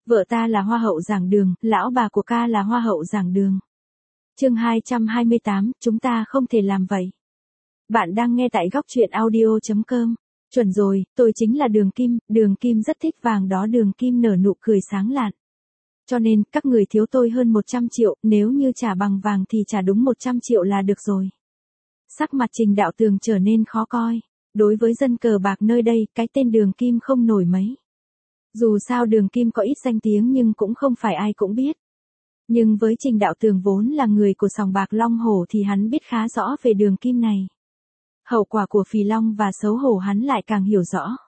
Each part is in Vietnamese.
Vợ ta là hoa hậu giảng đường, lão bà của ca là hoa hậu giảng đường. Chương 228, chúng ta không thể làm vậy. Bạn đang nghe tại góc truyện audio.com. Chuẩn rồi, tôi chính là Đường Kim rất thích vàng đó. Đường Kim nở nụ cười sáng lạn. Cho nên, các người thiếu tôi hơn 100 triệu, nếu như trả bằng vàng thì trả đúng 100 triệu là được rồi. Sắc mặt Trình Đạo Tường trở nên khó coi. Đối với dân cờ bạc nơi đây, cái tên Đường Kim không nổi mấy. Dù sao Đường Kim có ít danh tiếng nhưng cũng không phải ai cũng biết. Nhưng với Trình Đạo Tường vốn là người của sòng bạc Long Hổ thì hắn biết khá rõ về Đường Kim này. Hậu quả của phì long và xấu hổ hắn lại càng hiểu rõ.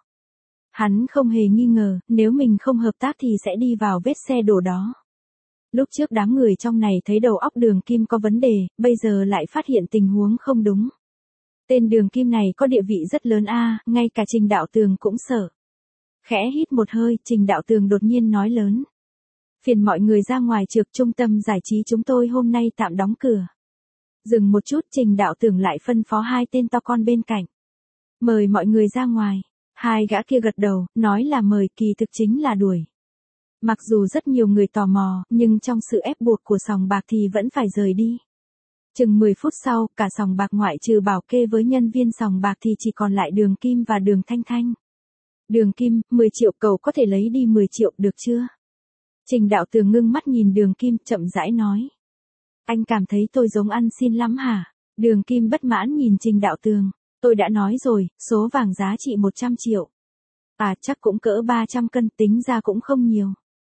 Hắn không hề nghi ngờ, nếu mình không hợp tác thì sẽ đi vào vết xe đổ đó. Lúc trước đám người trong này thấy đầu óc Đường Kim có vấn đề, bây giờ lại phát hiện tình huống không đúng. Tên Đường Kim này có địa vị rất lớn ngay cả Trình Đạo Tường cũng sợ. Khẽ hít một hơi, Trình Đạo Tường đột nhiên nói lớn. Phiền mọi người ra ngoài trước, trung tâm giải trí chúng tôi hôm nay tạm đóng cửa. Dừng một chút, Trình Đạo Tường lại phân phó hai tên to con bên cạnh. Mời mọi người ra ngoài. Hai gã kia gật đầu, nói là mời, kỳ thực chính là đuổi. Mặc dù rất nhiều người tò mò, nhưng trong sự ép buộc của sòng bạc thì vẫn phải rời đi. Chừng 10 phút sau, cả sòng bạc ngoại trừ bảo kê với nhân viên sòng bạc thì chỉ còn lại Đường Kim và Đường Thanh Thanh. Đường Kim, 10 triệu cậu có thể lấy đi 10 triệu được chưa? Trình Đạo Tường ngưng mắt nhìn Đường Kim, chậm rãi nói. Anh cảm thấy tôi giống ăn xin lắm hả? Đường Kim bất mãn nhìn Trình Đạo Tường. Tôi đã nói rồi, số vàng giá trị 100 triệu. Chắc cũng cỡ 300 cân, tính ra cũng không nhiều.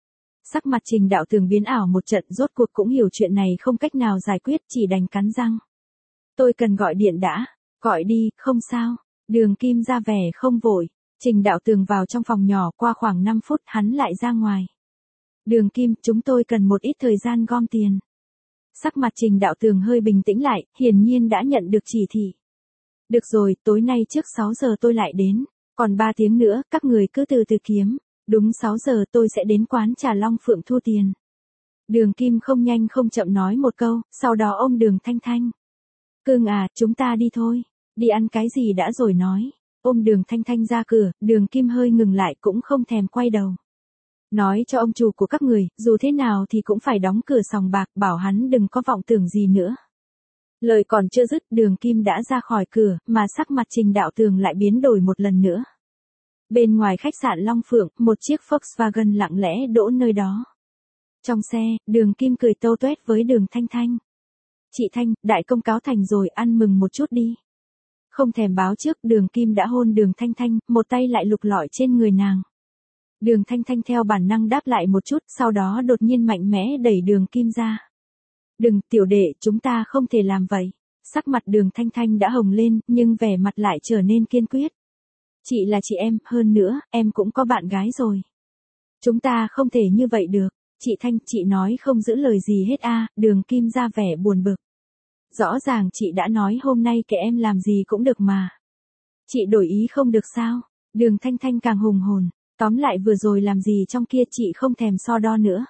Sắc mặt Trình Đạo Tường biến ảo một trận, rốt cuộc cũng hiểu chuyện này không cách nào giải quyết, chỉ đành cắn răng. Tôi cần gọi điện đã. Gọi đi, không sao. Đường Kim ra vẻ không vội. Trình Đạo Tường vào trong phòng nhỏ, qua khoảng 5 phút hắn lại ra ngoài. Đường Kim, chúng tôi cần một ít thời gian gom tiền. Sắc mặt Trình Đạo Tường hơi bình tĩnh lại, hiển nhiên đã nhận được chỉ thị. Được rồi, tối nay trước 6 giờ tôi lại đến. Còn 3 tiếng nữa, các người cứ từ từ kiếm. Đúng 6 giờ tôi sẽ đến quán trà Long Phượng thu tiền. Đường Kim không nhanh không chậm nói một câu, sau đó ôm Đường Thanh Thanh. Cưng chúng ta đi thôi. Đi ăn cái gì đã rồi nói. Ôm Đường Thanh Thanh ra cửa, Đường Kim hơi ngừng lại cũng không thèm quay đầu. Nói cho ông chủ của các người, dù thế nào thì cũng phải đóng cửa sòng bạc, bảo hắn đừng có vọng tưởng gì nữa. Lời còn chưa dứt, Đường Kim đã ra khỏi cửa, mà sắc mặt Trình Đạo Tường lại biến đổi một lần nữa. Bên ngoài khách sạn Long Phượng, một chiếc Volkswagen lặng lẽ đỗ nơi đó. Trong xe, Đường Kim cười tâu tuét với Đường Thanh Thanh. Chị Thanh, đại công cáo thành rồi, ăn mừng một chút đi. Không thèm báo trước, Đường Kim đã hôn Đường Thanh Thanh, một tay lại lục lọi trên người nàng. Đường Thanh Thanh theo bản năng đáp lại một chút, sau đó đột nhiên mạnh mẽ đẩy Đường Kim ra. Đừng, tiểu đệ, chúng ta không thể làm vậy. Sắc mặt Đường Thanh Thanh đã hồng lên, nhưng vẻ mặt lại trở nên kiên quyết. Chị là chị em, hơn nữa, em cũng có bạn gái rồi. Chúng ta không thể như vậy được. Chị Thanh, chị nói không giữ lời gì hết Đường Kim ra vẻ buồn bực. Rõ ràng chị đã nói hôm nay kệ em làm gì cũng được mà. Chị đổi ý không được sao? Đường Thanh Thanh càng hùng hồn. Tóm lại vừa rồi làm gì trong kia chị không thèm so đo nữa.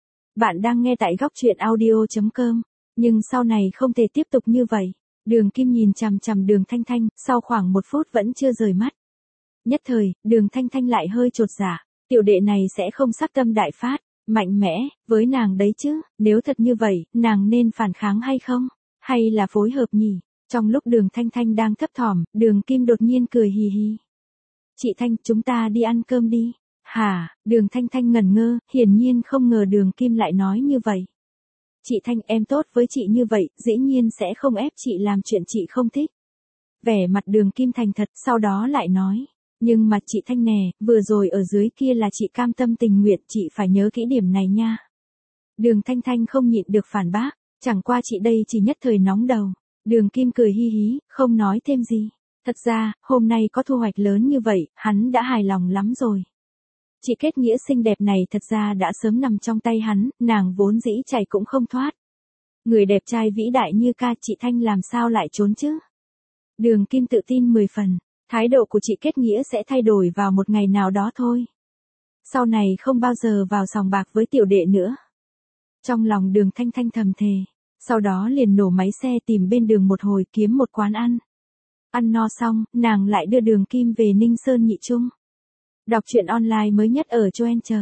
Bạn đang nghe tại góc truyện audio.com. Nhưng sau này không thể tiếp tục như vậy. Đường Kim nhìn chằm chằm Đường Thanh Thanh, sau khoảng 1 phút vẫn chưa rời mắt. Nhất thời, Đường Thanh Thanh lại hơi chột dạ. Tiểu đệ này sẽ không sắc tâm đại phát, mạnh mẽ, với nàng đấy chứ. Nếu thật như vậy, nàng nên phản kháng hay không? Hay là phối hợp nhỉ? Trong lúc Đường Thanh Thanh đang thấp thỏm, Đường Kim đột nhiên cười hì hì. Chị Thanh, chúng ta đi ăn cơm đi. Hả? Đường Thanh Thanh ngẩn ngơ, hiển nhiên không ngờ Đường Kim lại nói như vậy. Chị Thanh, em tốt với chị như vậy, dĩ nhiên sẽ không ép chị làm chuyện chị không thích. Vẻ mặt Đường Kim thành thật, sau đó lại nói. Nhưng mà chị Thanh nè, vừa rồi ở dưới kia là chị cam tâm tình nguyện, chị phải nhớ kỹ điểm này nha. Đường Thanh Thanh không nhịn được phản bác, chẳng qua chị đây chỉ nhất thời nóng đầu. Đường Kim cười hi hí, không nói thêm gì. Thật ra, hôm nay có thu hoạch lớn như vậy, hắn đã hài lòng lắm rồi. Chị kết nghĩa xinh đẹp này thật ra đã sớm nằm trong tay hắn, nàng vốn dĩ chạy cũng không thoát. Người đẹp trai vĩ đại như ca, chị Thanh làm sao lại trốn chứ? Đường Kim tự tin 10 phần, thái độ của chị kết nghĩa sẽ thay đổi vào một ngày nào đó thôi. Sau này không bao giờ vào sòng bạc với tiểu đệ nữa. Trong lòng Đường Thanh Thanh thầm thề, sau đó liền nổ máy xe tìm bên đường một hồi kiếm một quán ăn. Ăn no xong, nàng lại đưa Đường Kim về Ninh Sơn Nhị Trung. Đọc truyện online mới nhất ở Choen chờ.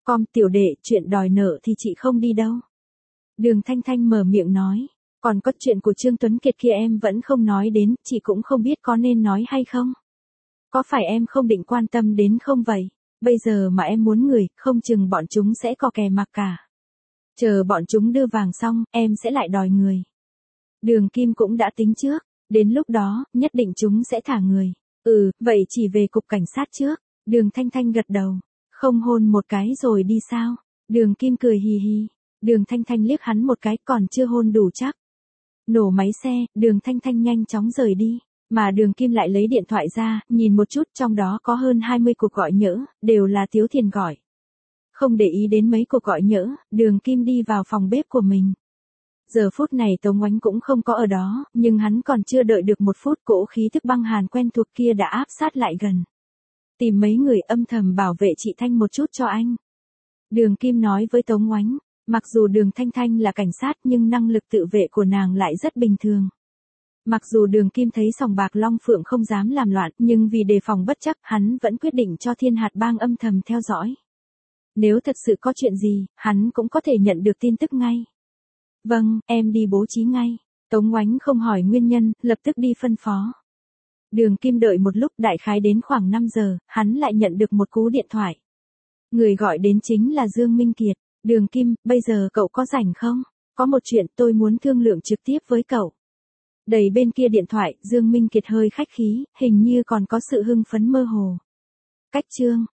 Com tiểu đệ, chuyện đòi nợ thì chị không đi đâu. Đường Thanh Thanh mở miệng nói. Còn có chuyện của Trương Tuấn Kiệt kia em vẫn không nói đến, chị cũng không biết có nên nói hay không. Có phải em không định quan tâm đến không vậy? Bây giờ mà em muốn người, không chừng bọn chúng sẽ có kè mặc cả. Chờ bọn chúng đưa vàng xong, em sẽ lại đòi người. Đường Kim cũng đã tính trước, đến lúc đó, nhất định chúng sẽ thả người. Vậy chỉ về cục cảnh sát trước. Đường Thanh Thanh gật đầu. Không hôn một cái rồi đi sao? Đường Kim cười hì hì. Đường Thanh Thanh liếc hắn một cái, còn chưa hôn đủ chắc. Nổ máy xe, Đường Thanh Thanh nhanh chóng rời đi. Mà Đường Kim lại lấy điện thoại ra, nhìn một chút, trong đó có hơn 20 cuộc gọi nhỡ, đều là Tiếu Thiền gọi. Không để ý đến mấy cuộc gọi nhỡ, Đường Kim đi vào phòng bếp của mình. Giờ phút này Tống Oánh cũng không có ở đó, nhưng hắn còn chưa đợi được một phút, cỗ khí thức băng hàn quen thuộc kia đã áp sát lại gần. Tìm mấy người âm thầm bảo vệ chị Thanh một chút cho anh. Đường Kim nói với Tống Oánh, mặc dù Đường Thanh Thanh là cảnh sát nhưng năng lực tự vệ của nàng lại rất bình thường. Mặc dù Đường Kim thấy sòng bạc Long Phượng không dám làm loạn, nhưng vì đề phòng bất chắc, hắn vẫn quyết định cho Thiên Hạt Bang âm thầm theo dõi. Nếu thật sự có chuyện gì, hắn cũng có thể nhận được tin tức ngay. Vâng, em đi bố trí ngay. Tống Oánh không hỏi nguyên nhân, lập tức đi phân phó. Đường Kim đợi một lúc, đại khái đến khoảng 5 giờ, hắn lại nhận được một cú điện thoại. Người gọi đến chính là Dương Minh Kiệt. Đường Kim, bây giờ cậu có rảnh không? Có một chuyện tôi muốn thương lượng trực tiếp với cậu. Đầy bên kia điện thoại, Dương Minh Kiệt hơi khách khí, hình như còn có sự hưng phấn mơ hồ. Cách chương